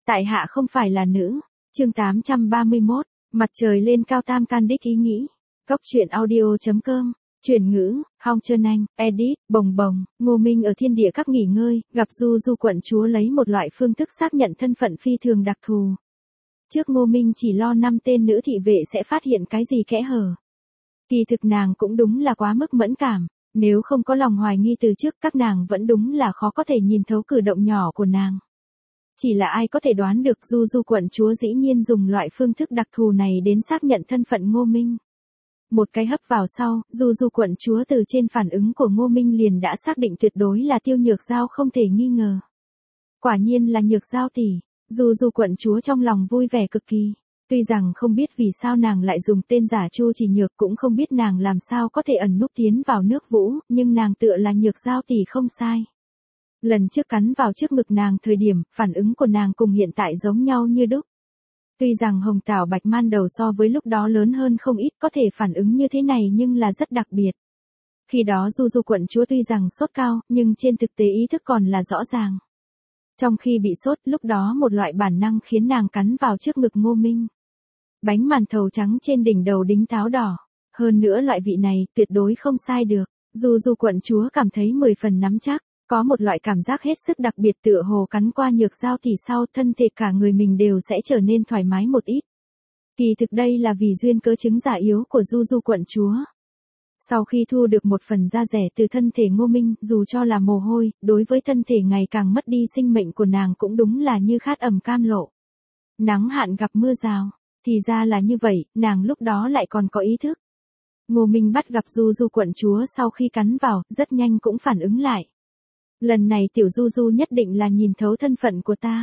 Tại hạ không phải là nữ. Chương 831, mặt trời lên cao tam can đích ý nghĩ. Góc truyện audio.com, chuyển ngữ, Hong Trân Anh, edit, bồng bồng, Ngô Minh ở thiên địa các nghỉ ngơi, gặp Du Du quận chúa lấy một loại phương thức xác nhận thân phận phi thường đặc thù. Trước Ngô Minh chỉ lo 5 tên nữ thị vệ sẽ phát hiện cái gì kẽ hở. Kỳ thực nàng cũng đúng là quá mức mẫn cảm, nếu không có lòng hoài nghi từ trước các nàng vẫn đúng là khó có thể nhìn thấu cử động nhỏ của nàng. Chỉ là ai có thể đoán được Du Du quận chúa dĩ nhiên dùng loại phương thức đặc thù này đến xác nhận thân phận Ngô Minh. Một cái hấp vào sau, Du Du quận chúa từ trên phản ứng của Ngô Minh liền đã xác định tuyệt đối là Tiêu Nhược Giao không thể nghi ngờ. Quả nhiên là Nhược Giao tỷ. Du Du quận chúa trong lòng vui vẻ cực kỳ. Tuy rằng không biết vì sao nàng lại dùng tên giả Chu Chỉ Nhược, cũng không biết nàng làm sao có thể ẩn núp tiến vào nước Vũ, nhưng nàng tựa là Nhược Giao tỷ không sai. Lần trước cắn vào trước ngực nàng thời điểm, phản ứng của nàng cùng hiện tại giống nhau như đúc. Tuy rằng hồng tảo bạch man đầu so với lúc đó lớn hơn không ít, có thể phản ứng như thế này nhưng là rất đặc biệt. Khi đó Du Du quận chúa tuy rằng sốt cao, nhưng trên thực tế ý thức còn là rõ ràng. Trong khi bị sốt, lúc đó một loại bản năng khiến nàng cắn vào trước ngực Ngô Minh. Bánh màn thầu trắng trên đỉnh đầu đính táo đỏ. Hơn nữa loại vị này, tuyệt đối không sai được. Du Du quận chúa cảm thấy 10 phần nắm chắc. Có một loại cảm giác hết sức đặc biệt, tựa hồ cắn qua Nhược Giao thì sau thân thể cả người mình đều sẽ trở nên thoải mái một ít. Kỳ thực đây là vì duyên cớ chứng giả yếu của Du Du quận chúa. Sau khi thu được một phần da rẻ từ thân thể Ngô Minh, dù cho là mồ hôi, đối với thân thể ngày càng mất đi sinh mệnh của nàng cũng đúng là như khát ẩm cam lộ. Nắng hạn gặp mưa rào, thì ra là như vậy, nàng lúc đó lại còn có ý thức. Ngô Minh bắt gặp Du Du quận chúa sau khi cắn vào, rất nhanh cũng phản ứng lại. Lần này tiểu Du Du nhất định là nhìn thấu thân phận của ta.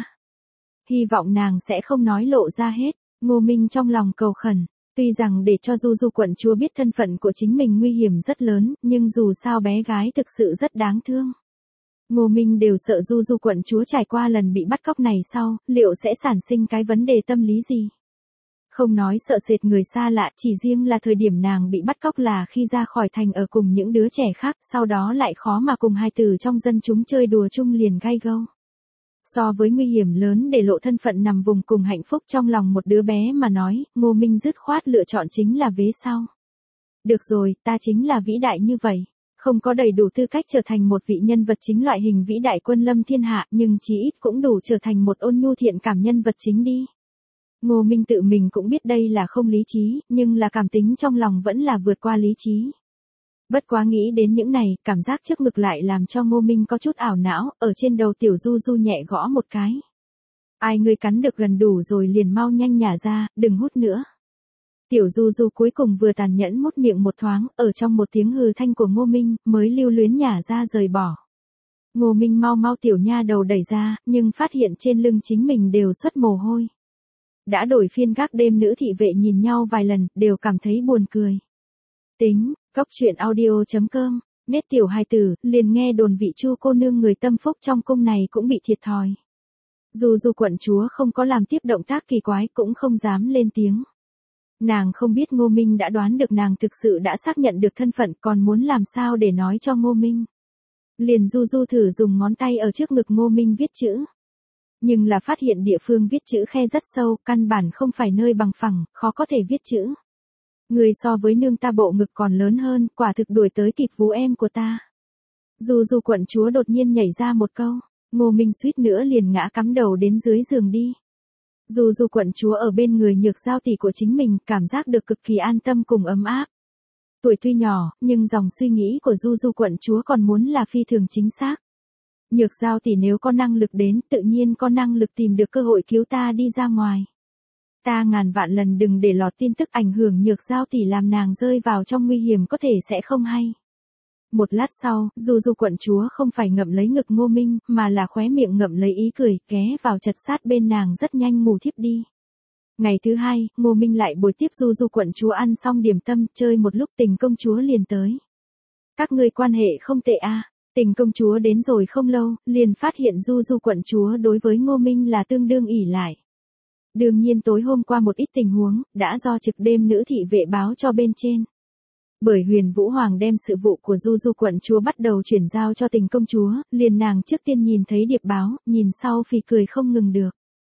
Hy vọng nàng sẽ không nói lộ ra hết. Ngô Minh trong lòng cầu khẩn. Tuy rằng để cho Du Du quận chúa biết thân phận của chính mình nguy hiểm rất lớn, nhưng dù sao bé gái thực sự rất đáng thương. Ngô Minh đều sợ Du Du quận chúa trải qua lần bị bắt cóc này sau, liệu sẽ sản sinh cái vấn đề tâm lý gì. Không nói sợ sệt người xa lạ, chỉ riêng là thời điểm nàng bị bắt cóc là khi ra khỏi thành ở cùng những đứa trẻ khác, sau đó lại khó mà cùng hài tử trong dân chúng chơi đùa chung liền gay gâu. So với nguy hiểm lớn để lộ thân phận nằm vùng cùng hạnh phúc trong lòng một đứa bé mà nói, Ngô Minh dứt khoát lựa chọn chính là vế sau. Được rồi, ta chính là vĩ đại như vậy. Không có đầy đủ tư cách trở thành một vị nhân vật chính loại hình vĩ đại quân lâm thiên hạ, nhưng chí ít cũng đủ trở thành một ôn nhu thiện cảm nhân vật chính đi. Ngô Minh tự mình cũng biết đây là không lý trí, nhưng là cảm tính trong lòng vẫn là vượt qua lý trí. Bất quá nghĩ đến những này, cảm giác trước ngực lại làm cho Ngô Minh có chút ảo não, ở trên đầu tiểu Du Du nhẹ gõ một cái. Ai ngươi cắn được gần đủ rồi liền mau nhanh nhả ra, đừng hút nữa. Tiểu Du Du cuối cùng vừa tàn nhẫn mút miệng một thoáng, ở trong một tiếng hừ thanh của Ngô Minh, mới lưu luyến nhả ra rời bỏ. Ngô Minh mau mau tiểu nha đầu đẩy ra, nhưng phát hiện trên lưng chính mình đều xuất mồ hôi. Đã đổi phiên gác đêm nữ thị vệ nhìn nhau vài lần, đều cảm thấy buồn cười. Tính, góc truyện audio.com, nét tiểu hài tử, liền nghe đồn vị Chu cô nương người tâm phúc trong cung này cũng bị thiệt thòi. Dù quận chúa không có làm tiếp động tác kỳ quái cũng không dám lên tiếng. Nàng không biết Ngô Minh đã đoán được nàng thực sự đã xác nhận được thân phận, còn muốn làm sao để nói cho Ngô Minh. Liền Du thử dùng ngón tay ở trước ngực Ngô Minh viết chữ. Nhưng là phát hiện địa phương viết chữ khe rất sâu, căn bản không phải nơi bằng phẳng, khó có thể viết chữ. Người so với nương ta bộ ngực còn lớn hơn, quả thực đuổi tới kịp vú em của ta. Du quận chúa đột nhiên nhảy ra một câu, Ngô Minh suýt nữa liền ngã cắm đầu đến dưới giường đi. Du quận chúa ở bên người Nhược Giao tỷ của chính mình, cảm giác được cực kỳ an tâm cùng ấm áp. Tuổi tuy nhỏ, nhưng dòng suy nghĩ của Du quận chúa còn muốn là phi thường chính xác. Nhược Giao tỷ nếu có năng lực đến, tự nhiên có năng lực tìm được cơ hội cứu ta đi ra ngoài. Ta ngàn vạn lần đừng để lọt tin tức ảnh hưởng Nhược Giao tỷ làm nàng rơi vào trong nguy hiểm có thể sẽ không hay. Một lát sau, Du quận chúa không phải ngậm lấy ngực Ngô Minh, mà là khóe miệng ngậm lấy ý cười, ghé vào chật sát bên nàng rất nhanh ngủ thiếp đi. Ngày thứ hai, Ngô Minh lại bồi tiếp Du quận chúa ăn xong điểm tâm, chơi một lúc Tình công chúa liền tới. Các ngươi quan hệ không tệ à? Tình công chúa đến rồi không lâu, liền phát hiện Du quận chúa đối với Ngô Minh là tương đương ỷ lại. Đương nhiên tối hôm qua một ít tình huống, đã do trực đêm nữ thị vệ báo cho bên trên. Bởi Huyền Vũ Hoàng đem sự vụ của Du quận chúa bắt đầu chuyển giao cho Tình công chúa, liền nàng trước tiên nhìn thấy điệp báo, nhìn sau phì cười không ngừng được.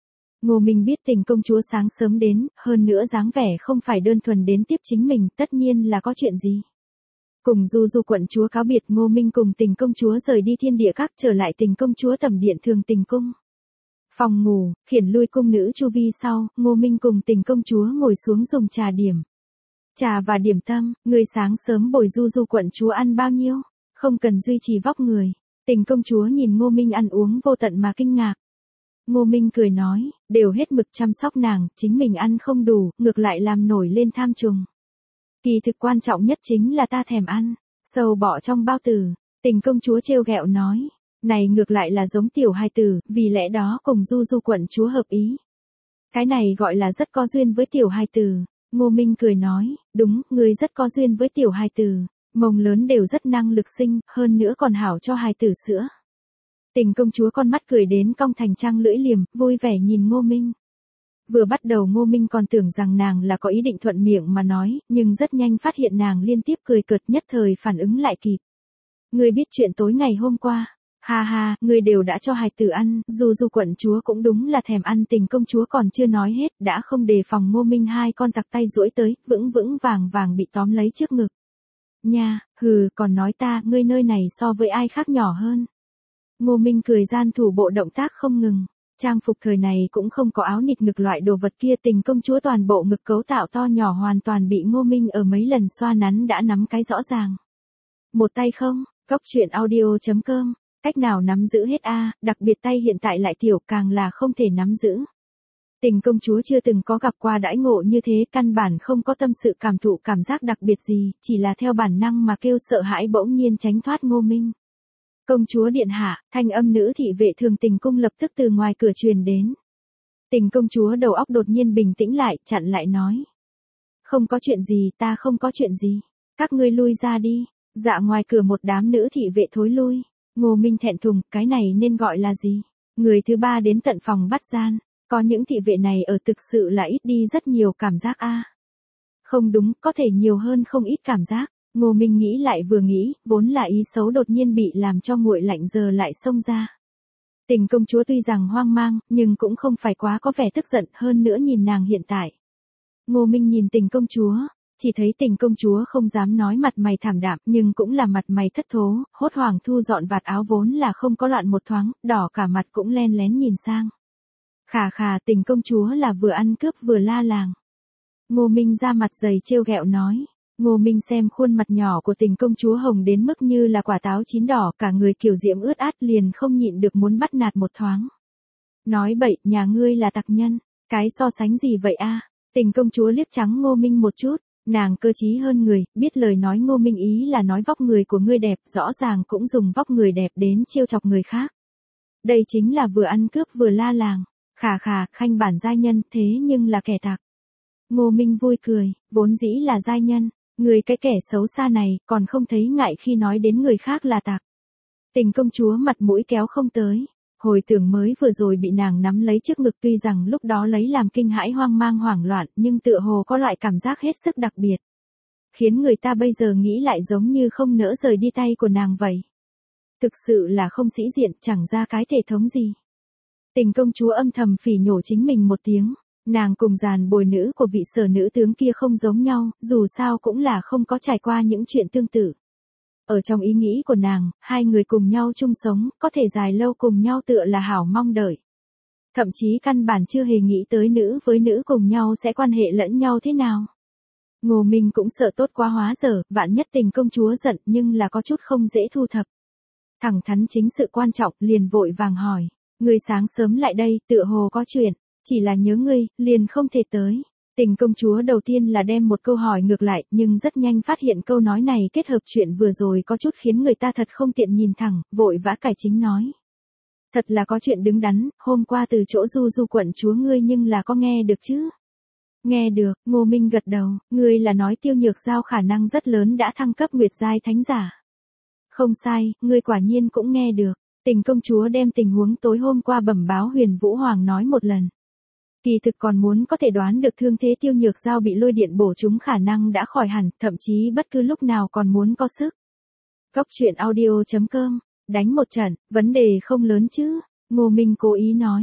Ngô Minh biết Tình công chúa sáng sớm đến, hơn nữa dáng vẻ không phải đơn thuần đến tiếp chính mình, tất nhiên là có chuyện gì. Cùng Du Du quận chúa cáo biệt, Ngô Minh cùng Tình công chúa rời đi Thiên Địa Các, trở lại Tình công chúa tẩm điện Thường Tình cung. Phòng ngủ, khiển lui cung nữ chu vi sau, Ngô Minh cùng Tình công chúa ngồi xuống dùng trà điểm. Trà và điểm tâm, người sáng sớm bồi Du Du quận chúa ăn bao nhiêu? Không cần duy trì vóc người. Tình công chúa nhìn Ngô Minh ăn uống vô tận mà kinh ngạc. Ngô Minh cười nói, đều hết mực chăm sóc nàng, chính mình ăn không đủ, ngược lại làm nổi lên tham trùng. Kỳ thực quan trọng nhất chính là ta thèm ăn, sâu bọ trong bao tử. Tình công chúa trêu ghẹo nói, này ngược lại là giống tiểu hài tử, vì lẽ đó cùng Du Du quận chúa hợp ý. Cái này gọi là rất có duyên với tiểu hài tử. Ngô Minh cười nói, đúng, ngươi rất có duyên với tiểu hài tử, mông lớn đều rất năng lực sinh, hơn nữa còn hảo cho hài tử sữa. Tình công chúa con mắt cười đến cong thành trăng lưỡi liềm, vui vẻ nhìn Ngô Minh. Vừa bắt đầu Ngô Minh còn tưởng rằng nàng là có ý định thuận miệng mà nói, nhưng rất nhanh phát hiện nàng liên tiếp cười cợt, nhất thời phản ứng lại kịp. Ngươi biết chuyện tối ngày hôm qua. Ha ha, ngươi đều đã cho hài tử ăn, Du Du quận chúa cũng đúng là thèm ăn. Tình công chúa còn chưa nói hết, đã không đề phòng Ngô Minh hai con tặc tay duỗi tới, vững vững vàng vàng bị tóm lấy trước ngực. Nha, hừ, còn nói ta, ngươi nơi này so với ai khác nhỏ hơn. Ngô Minh cười gian thủ bộ động tác không ngừng. Trang phục thời này cũng không có áo nịt ngực loại đồ vật kia. Tình công chúa toàn bộ ngực cấu tạo to nhỏ hoàn toàn bị Ngô Minh ở mấy lần xoa nắn đã nắm cái rõ ràng. Một tay không, Cóc Truyện Audio.com. Cách nào nắm giữ hết a, đặc biệt tay hiện tại lại tiểu, càng là không thể nắm giữ. Tình công chúa chưa từng có gặp qua đãi ngộ như thế, căn bản không có tâm sự cảm thụ cảm giác đặc biệt gì, chỉ là theo bản năng mà kêu sợ hãi, bỗng nhiên tránh thoát Ngô Minh. Công chúa điện hạ, thanh âm nữ thị vệ Thường Tình cung lập tức từ ngoài cửa truyền đến. Tình công chúa đầu óc đột nhiên bình tĩnh lại, chặn lại nói. Không có chuyện gì, ta không có chuyện gì. Các ngươi lui ra đi. Dạ ngoài cửa một đám nữ thị vệ thối lui. Ngô Minh thẹn thùng, cái này nên gọi là gì? Người thứ ba đến tận phòng bắt gian. Có những thị vệ này ở thực sự là ít đi rất nhiều cảm giác a. Không đúng, có thể nhiều hơn không ít cảm giác. Ngô Minh nghĩ lại vừa nghĩ, vốn là ý xấu đột nhiên bị làm cho nguội lạnh giờ lại xông ra. Tình công chúa tuy rằng hoang mang, nhưng cũng không phải quá có vẻ tức giận, hơn nữa nhìn nàng hiện tại. Ngô Minh nhìn Tình công chúa, chỉ thấy Tình công chúa không dám nói mặt mày thảm đạm, nhưng cũng là mặt mày thất thố, hốt hoảng thu dọn vạt áo vốn là không có loạn một thoáng, đỏ cả mặt cũng len lén nhìn sang. Khà khà, Tình công chúa là vừa ăn cướp vừa la làng. Ngô Minh ra mặt dày trêu ghẹo nói. Ngô Minh xem khuôn mặt nhỏ của Tình công chúa hồng đến mức như là quả táo chín đỏ, cả người kiều diễm ướt át, liền không nhịn được muốn bắt nạt một thoáng. Nói bậy, nhà ngươi là tặc nhân, cái so sánh gì vậy a? Tình công chúa liếc trắng Ngô Minh một chút, nàng cơ trí hơn người, biết lời nói Ngô Minh ý là nói vóc người của ngươi đẹp, rõ ràng cũng dùng vóc người đẹp đến trêu chọc người khác. Đây chính là vừa ăn cướp vừa la làng. Khà khà, khanh bản giai nhân, thế nhưng là kẻ tặc. Ngô Minh vui cười, vốn dĩ là giai nhân. Người cái kẻ xấu xa này, còn không thấy ngại khi nói đến người khác là tặc. Tình công chúa mặt mũi kéo không tới. Hồi tưởng mới vừa rồi bị nàng nắm lấy trước ngực, tuy rằng lúc đó lấy làm kinh hãi hoang mang hoảng loạn, nhưng tựa hồ có loại cảm giác hết sức đặc biệt. Khiến người ta bây giờ nghĩ lại giống như không nỡ rời đi tay của nàng vậy. Thực sự là không sĩ diện, chẳng ra cái thể thống gì. Tình công chúa âm thầm phỉ nhổ chính mình một tiếng. Nàng cùng dàn bồi nữ của vị sở nữ tướng kia không giống nhau, dù sao cũng là không có trải qua những chuyện tương tự. Ở trong ý nghĩ của nàng, hai người cùng nhau chung sống, có thể dài lâu cùng nhau tựa là hảo mong đợi. Thậm chí căn bản chưa hề nghĩ tới nữ với nữ cùng nhau sẽ quan hệ lẫn nhau thế nào. Ngô Minh cũng sợ tốt quá hóa dở, vạn nhất Tình công chúa giận nhưng là có chút không dễ thu thập. Thẳng thắn chính sự quan trọng, liền vội vàng hỏi. Người sáng sớm lại đây, tựa hồ có chuyện. Chỉ là nhớ ngươi, liền không thể tới. Tình công chúa đầu tiên là đem một câu hỏi ngược lại, nhưng rất nhanh phát hiện câu nói này kết hợp chuyện vừa rồi có chút khiến người ta thật không tiện nhìn thẳng, vội vã cải chính nói. Thật là có chuyện đứng đắn, hôm qua từ chỗ Du Du quận chúa ngươi nhưng là có nghe được chứ? Nghe được, Ngô Minh gật đầu, ngươi là nói Tiêu Nhược Giao khả năng rất lớn đã thăng cấp Nguyệt giai thánh giả. Không sai, ngươi quả nhiên cũng nghe được. Tình công chúa đem tình huống tối hôm qua bẩm báo Huyền Vũ Hoàng nói một lần. Kỳ thực còn muốn có thể đoán được thương thế Tiêu Nhược Giao bị lôi điện bổ trúng khả năng đã khỏi hẳn, thậm chí bất cứ lúc nào còn muốn có sức. Cóc Truyện Audio.com, đánh một trận, vấn đề không lớn chứ, Ngô Minh cố ý nói.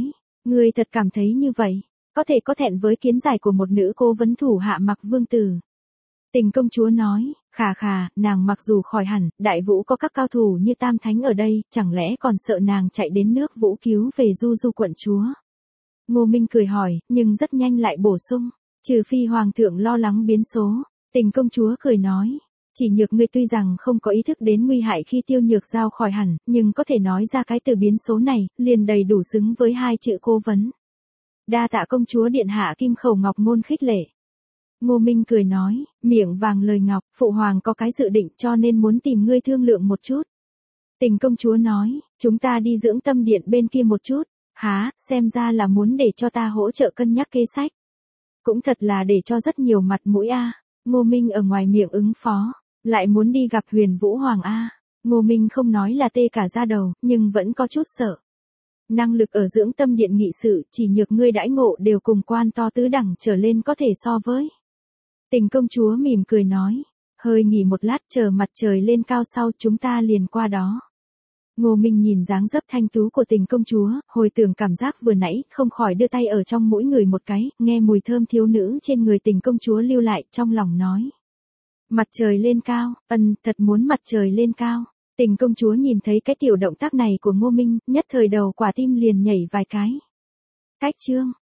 Ngươi thật cảm thấy như vậy, có thể có thẹn với kiến giải của một nữ cố vấn thủ hạ Mặc Vương Tử. Tình công chúa nói, khà, nàng mặc dù khỏi hẳn, đại vũ có các cao thủ như Tam Thánh ở đây, chẳng lẽ còn sợ nàng chạy đến nước Vũ cứu về Du quận chúa. Ngô Minh cười hỏi, nhưng rất nhanh lại bổ sung, trừ phi hoàng thượng lo lắng biến số. Tình công chúa cười nói, chỉ Nhược ngươi tuy rằng không có ý thức đến nguy hại khi Tiêu Nhược Giao khỏi hẳn, nhưng có thể nói ra cái từ biến số này, liền đầy đủ xứng với hai chữ cố vấn. Đa tạ công chúa điện hạ Kim Khẩu Ngọc ngôn khích lệ. Ngô Minh cười nói, miệng vàng lời ngọc, phụ hoàng có cái dự định cho nên muốn tìm ngươi thương lượng một chút. Tình công chúa nói, chúng ta đi dưỡng tâm điện bên kia một chút. Há, xem ra là muốn để cho ta hỗ trợ cân nhắc kế sách. Cũng thật là để cho rất nhiều mặt mũi a. Ngô Minh ở ngoài miệng ứng phó, lại muốn đi gặp Huyền Vũ Hoàng a. Ngô Minh không nói là tê cả da đầu, nhưng vẫn có chút sợ. Năng lực ở dưỡng tâm điện nghị sự, chỉ Nhược ngươi đãi ngộ đều cùng quan to tứ đẳng trở lên có thể so với. Tình công chúa mỉm cười nói, hơi nghỉ một lát chờ mặt trời lên cao sau chúng ta liền qua đó. Ngô Minh nhìn dáng dấp thanh tú của tình công chúa, hồi tưởng cảm giác vừa nãy, không khỏi đưa tay ở trong mũi người một cái, nghe mùi thơm thiếu nữ trên người tình công chúa lưu lại, trong lòng nói. Mặt trời lên cao, thật muốn mặt trời lên cao. Tình công chúa nhìn thấy cái tiểu động tác này của Ngô Minh, nhất thời đầu quả tim liền nhảy vài cái. Cách chương.